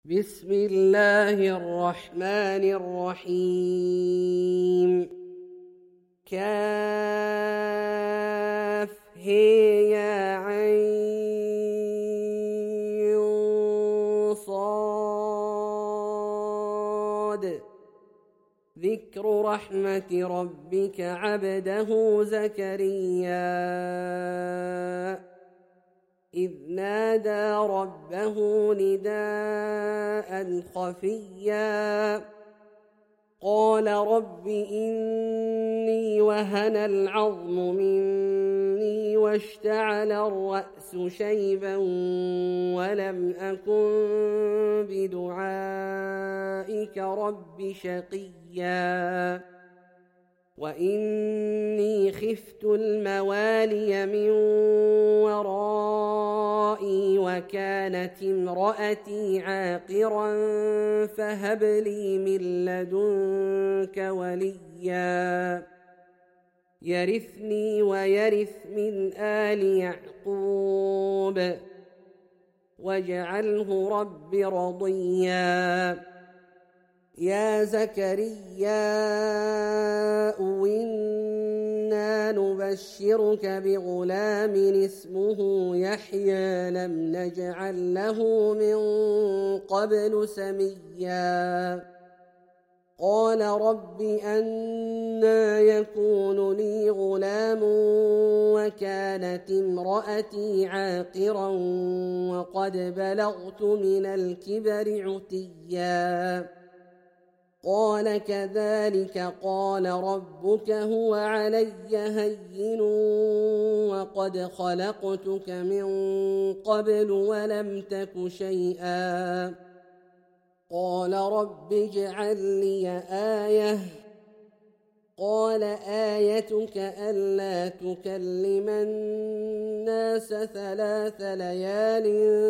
بسم الله الرحمن الرحيم. كاف يا عين صاد. ذكر رحمة ربك عبده زكريا إذ نادى ربه نداء خفيا قال رب إني وهن العظم مني واشتعل الرأس شيبا ولم أكن بدعائك رب شقيا وإني خفت الموالي من ورائي وكانت امرأتي عاقرا فهب لي من لدنك وليا يرثني ويرث من آل يعقوب واجعله رب رضيا. يا زكريا إنا نبشرك بغلام اسمه يحيى لم نجعل له من قبل سميا قال رب أنى يكون لي غلام وكانت امرأتي عاقرا وقد بلغت من الكبر عتيا قال كذلك قال ربك هو علي هين وقد خلقتك من قبل ولم تك شيئا قال رب اجعل لي آية قال آيتك ألا تكلم الناس 3 ليال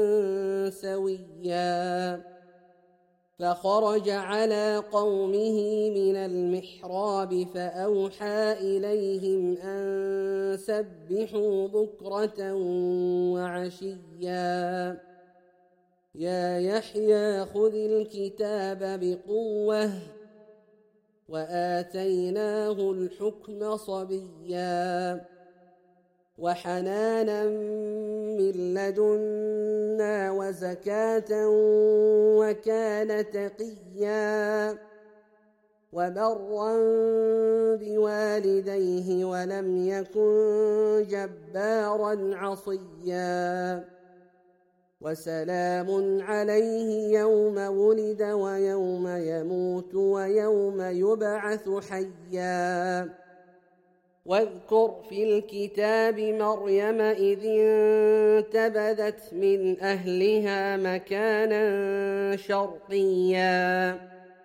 سويا فخرج على قومه من المحراب فأوحى إليهم أن سبحوا بكرة وعشيا يا يحيى خذ الكتاب بقوة وآتيناه الحكم صبيا وحنانا من لدنا وزكاة وكان تقيا وبرا بوالديه ولم يكن جبارا عصيا وسلام عليه يوم ولد ويوم يموت ويوم يبعث حيا واذكر في الكتاب مريم إذ انتبذت من أهلها مكانا شرقيا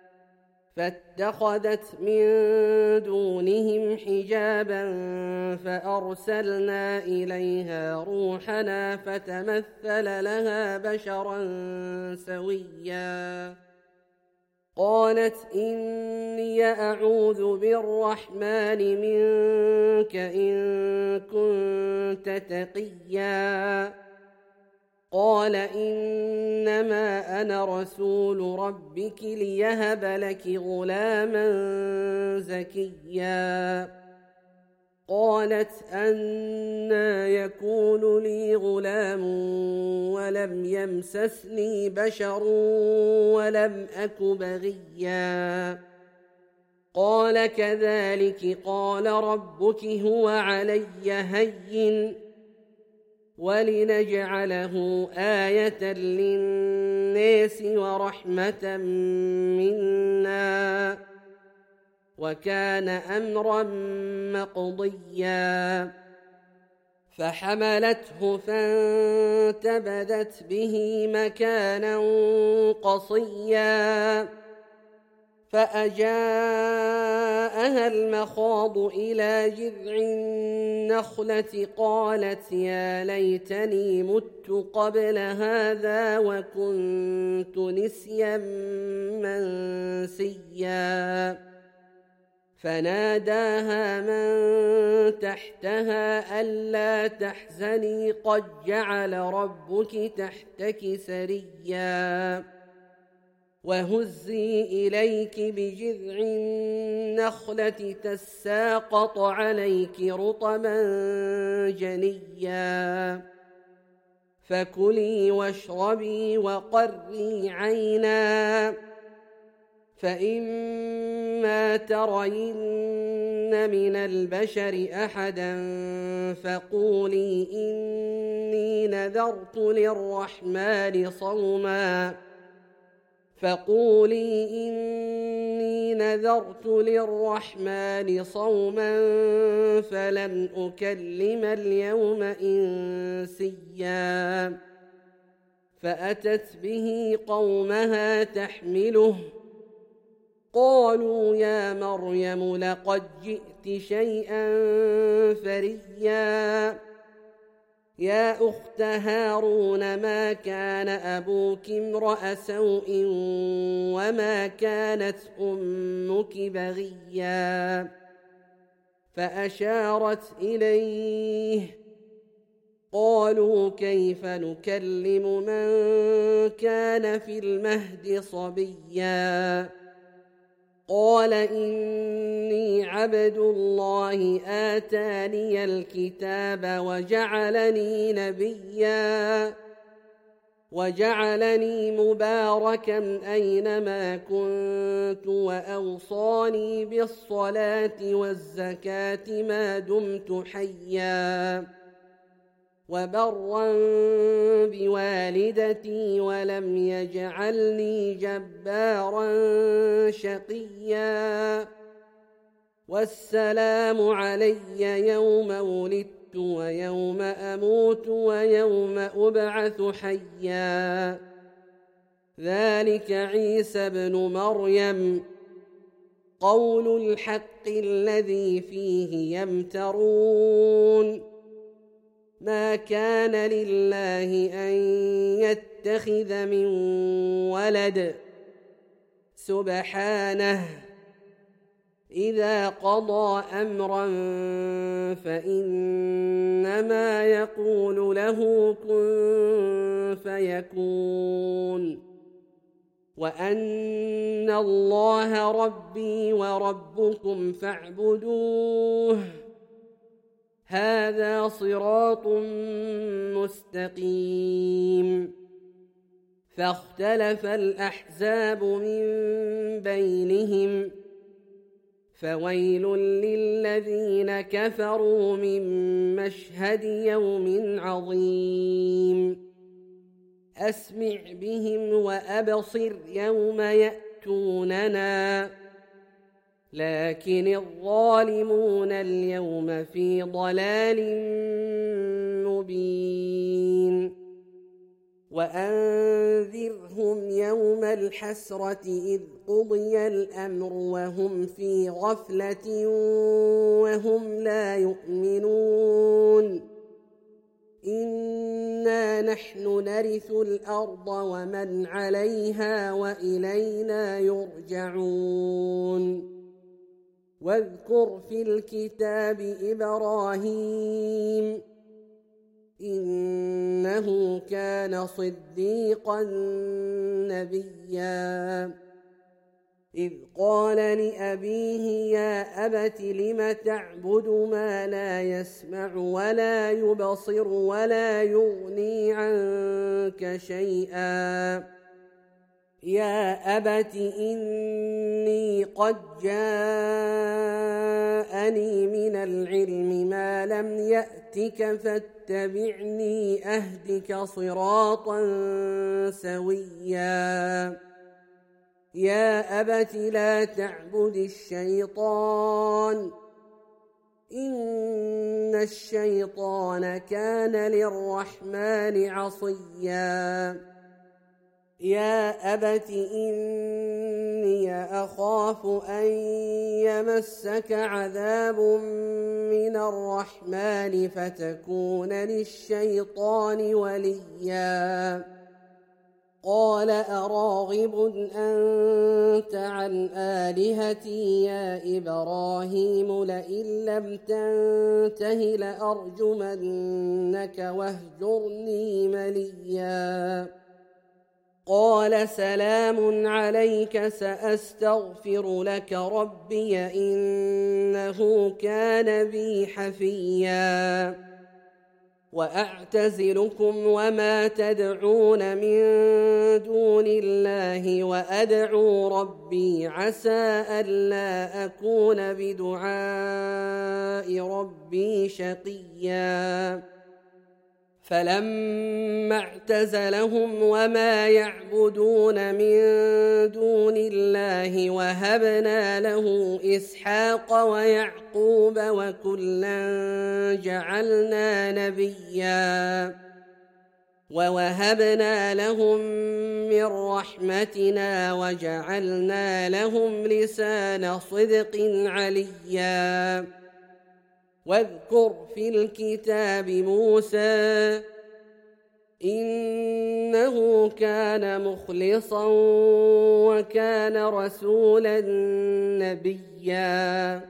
فاتخذت من دونهم حجابا فأرسلنا إليها روحنا فتمثل لها بشرا سويا قالت إني أعوذ بالرحمن منك إن كنت تقيا قال إنما أنا رسول ربك ليهب لك غلاما زكيا قالت أنى يكون لي غلام ولم يمسسني بشر ولم أك بغيا قال كذلك قال ربك هو علي هين ولنجعله آية للناس ورحمة منا وكان أمرا مقضيا فحملته فانتبذت به مكانا قصيا فأجاءها المخاض إلى جذع النخلة قالت يا ليتني مت قبل هذا وكنت نسيا منسيا فناداها من تحتها ألا تحزني قد جعل ربك تحتك سريا وهزي إليك بجذع النخلة تساقط عليك رطبا جنيا فكلي واشربي وقري عينا فإما ترين من البشر أحدا فقولي إني نذرت للرحمن صوما فلن أكلم اليوم إنسيا فأتت به قومها تحمله قالوا يا مريم لقد جئت شيئا فريا يا أخت هارون ما كان أبوك امرأ سوء وما كانت أمك بغيا فأشارت إليه قالوا كيف نكلم من كان في المهد صبيا قال إني عبد الله آتاني الكتاب وجعلني مباركا أينما كنت وأوصاني بالصلاة والزكاة ما دمت حيا وبرا بوالدتي ولم يجعلني جبارا شقيا والسلام علي يوم ولدت ويوم أموت ويوم أبعث حيا ذلك عيسى ابن مريم قول الحق الذي فيه يمترون ما كان لله أن يتخذ من ولد سبحانه إذا قضى أمرا فإنما يقول له كن فيكون وأن الله ربي وربكم فاعبدوه هذا صراط مستقيم فاختلف الأحزاب من بينهم فويل للذين كفروا من مشهد يوم عظيم أسمع بهم وأبصر يوم يأتوننا لكن الظالمون اليوم في ضلال مبين وأنذرهم يوم الحسرة إذ قضي الأمر وهم في غفلة وهم لا يؤمنون إنا نحن نرث الأرض ومن عليها وإلينا يرجعون واذكر في الكتاب إبراهيم إنه كان صديقا نبيا إذ قال لأبيه يا أبت لم تعبد ما لا يسمع ولا يبصر ولا يغني عنك شيئا يا أبت إني قد جاءني من العلم ما لم يأتك فاتبعني أهدك صراطا سويا يا أبت لا تعبد الشيطان إن الشيطان كان للرحمن عصيا يا أبت إني أخاف أن يمسك عذاب من الرحمن فتكون للشيطان وليا قال أراغب أنت عن آلهتي يا إبراهيم لئن لم تنته لأرجمنك واهجرني مليا قال سلام عليك سأستغفر لك ربي إنه كان بي حفيا وأعتزلكم وما تدعون من دون الله وأدعو ربي عسى ألا أكون بدعاء ربي شقيا فلما اعتزلهم وما يعبدون من دون الله وهبنا له إسحاق ويعقوب وكلا جعلنا نبيا ووهبنا لهم من رحمتنا وجعلنا لهم لسان صدق عليا واذكر في الكتاب موسى إنه كان مخلصا وكان رسولا نبيا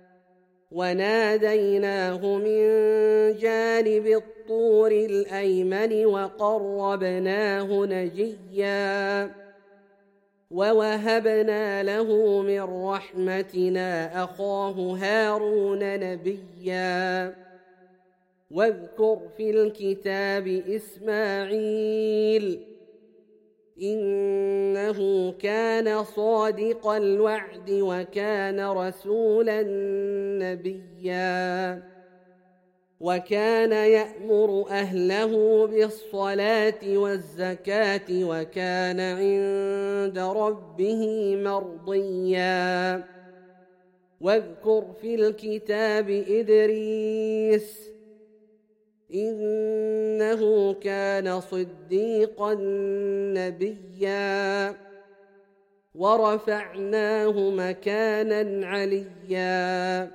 وناديناه من جانب الطور الأيمن وقربناه نجيا ووهبنا له من رحمتنا أخاه هارون نبيا واذكر في الكتاب إسماعيل إنه كان صادق الوعد وكان رسولا نبيا وكان يأمر أهله بالصلاة والزكاة وكان عند ربه مرضيا واذكر في الكتاب إدريس إنه كان صديقا نبيا ورفعناه مكانا عليا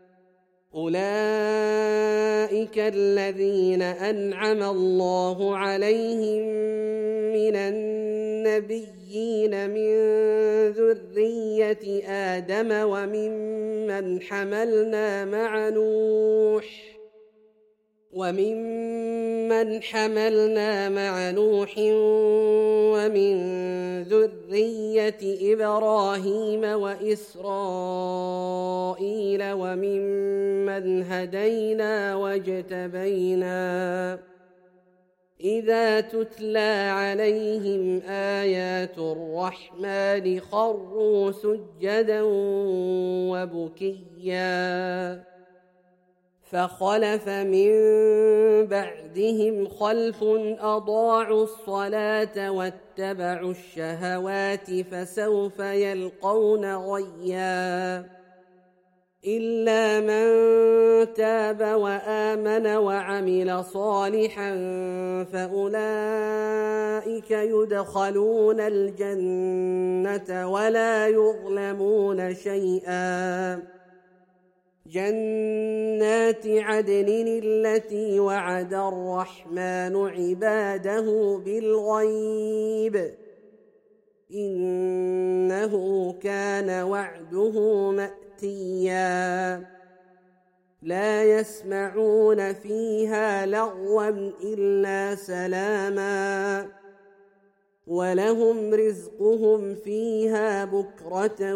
أولئك الذين أنعم الله عليهم من النبيين من ذرية آدم وممن حملنا مع نوح ومن ذرية إبراهيم وإسرائيل وممن هدينا واجتبينا إذا تتلى عليهم آيات الرحمن خروا سجدا وبكيا فخلف من بعدهم خلف أضاعوا الصلاة واتبعوا الشهوات فسوف يلقون غيا إلا من تاب وآمن وعمل صالحا فأولئك يدخلون الجنة ولا يظلمون شيئا جنات عدن التي وعد الرحمن عباده بالغيب إنه كان وعده مأتيا لا يسمعون فيها لغوا إلا سلاما ولهم رزقهم فيها بكرة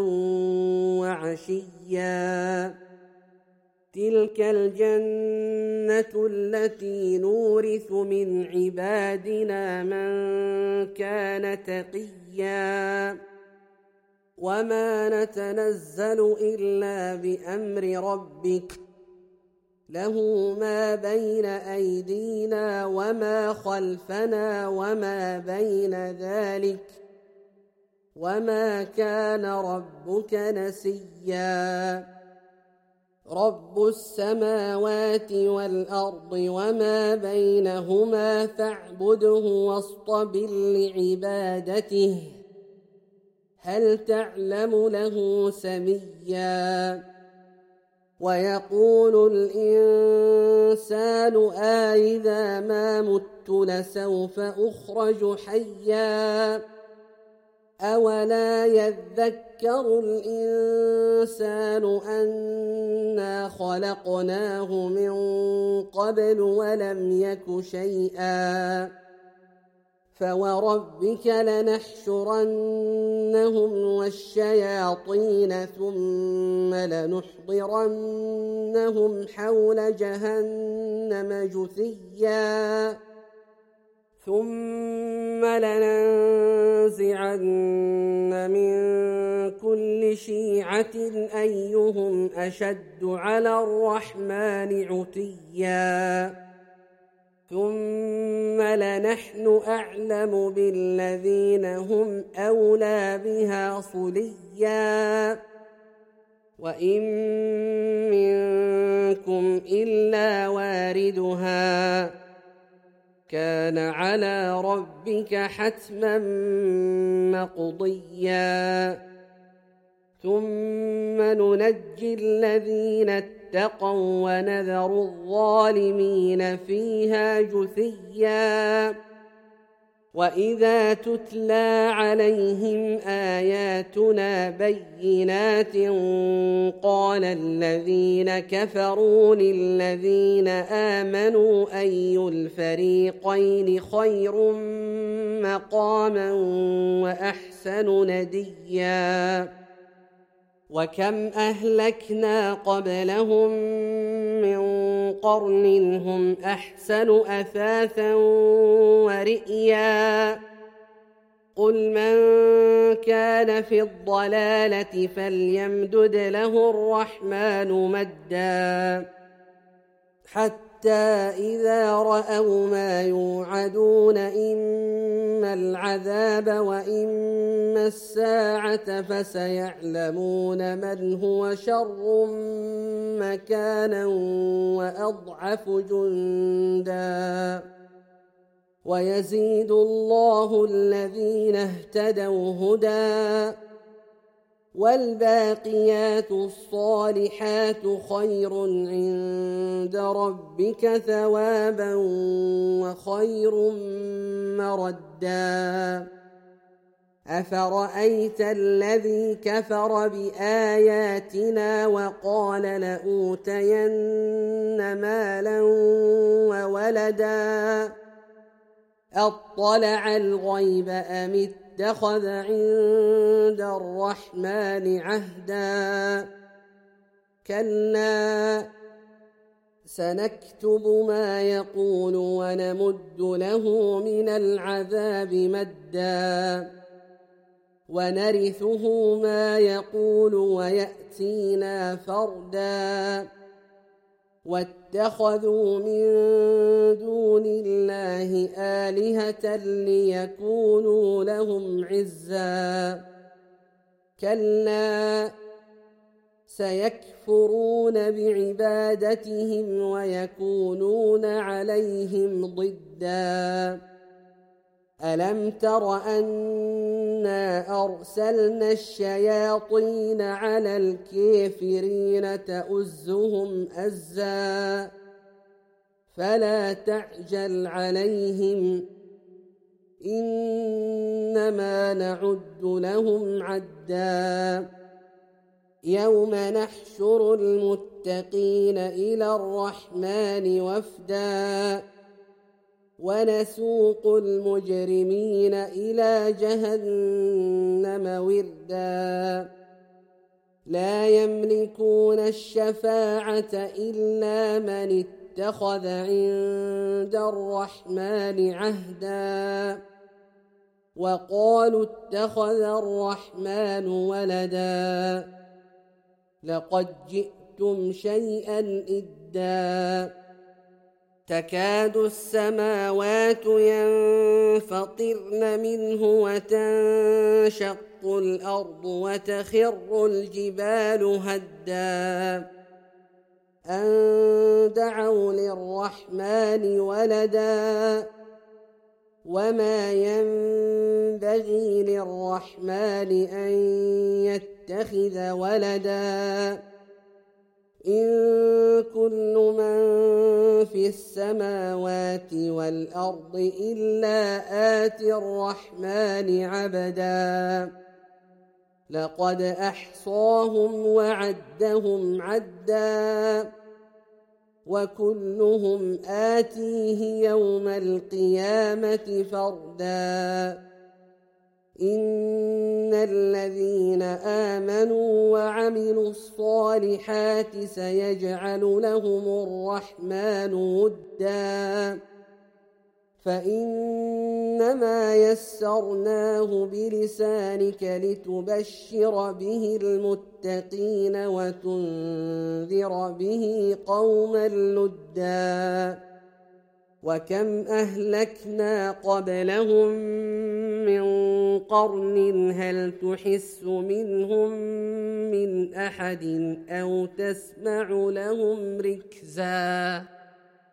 وعشيا تلك الجنة التي نورث من عبادنا من كان تقيا وما نتنزل إلا بأمر ربك له ما بين أيدينا وما خلفنا وما بين ذلك وما كان ربك نسيا رب السماوات والأرض وما بينهما فاعبده واصطبر لعبادته هل تعلم له سميا ويقول الإنسان أإذا ما مت لسوف أخرج حيا أولا يذكر الإنسان أنا خلقناه من قبل ولم يك شيئا فوربك لنحشرنهم والشياطين ثم لنحضرنهم حول جهنم جثيا ثم لننزعن من كل شيعة أيهم أشد على الرحمن عتيا ثم لنحن أعلم بالذين هم أولى بها صليا وإن منكم إلا واردها كان على ربك حتما مقضيا ثم ننجي الذين اتقوا ونذر الظالمين فيها جثيا وإذا تتلى عليهم آياتنا بينات قال الذين كفروا للذين آمنوا أي الفريقين خير مقاما وأحسن نديا وكم أهلكنا قبلهم من قرن هم أحسن أثاثا ورئيا قل من كان في الضلالة فليمدد له الرحمن مدا حتى إذا رأوا ما يوعدون إما العذاب وإما الساعة فسيعلمون من هو شر مكانا وأضعف جندا ويزيد الله الذين اهتدوا هدى والباقيات الصالحات خير عند ربك ثوابا وخير مردا أفرأيت الذي كفر بآياتنا وقال لأوتين مالا وولدا أطلع الغيب أم اتخذ عند الرحمن عهدا كلا سنكتب ما يقول ونمد له من العذاب مدا ونرثه ما يقول ويأتينا فردا واتخذوا من دون الله آلهة ليكونوا لهم عزا كلا سيكفرون بعبادتهم ويكونون عليهم ضدا ألم تر أنا أرسلنا الشياطين على الكافرين تؤزهم أزا فلا تعجل عليهم إنما نعد لهم عدا يوم نحشر المتقين إلى الرحمن وفدا ونسوق المجرمين إلى جهنم وردا لا يملكون الشفاعة إلا من اتخذ عند الرحمن عهدا وقالوا اتخذ الرحمن ولدا لقد جئتم شيئا إدا تكاد السماوات ينفطرن منه وتنشق الأرض وتخر الجبال هدا أن دعوا للرحمن ولدا وما ينبغي للرحمن أن يتخذ ولدا إن كل من في السماوات والأرض إلا آتي الرحمن عبدا لقد أحصاهم وعدهم عدا وكلهم آتيه يوم القيامة فردا إن الذين آمنوا وعملوا الصالحات سيجعل لهم الرحمن ودا فإنما يسرناه بلسانك لتبشر به المتقين وتنذر به قوما لدا وكم أهلكنا قبلهم من قرن هل تحس منهم من أحد أو تسمع لهم ركزا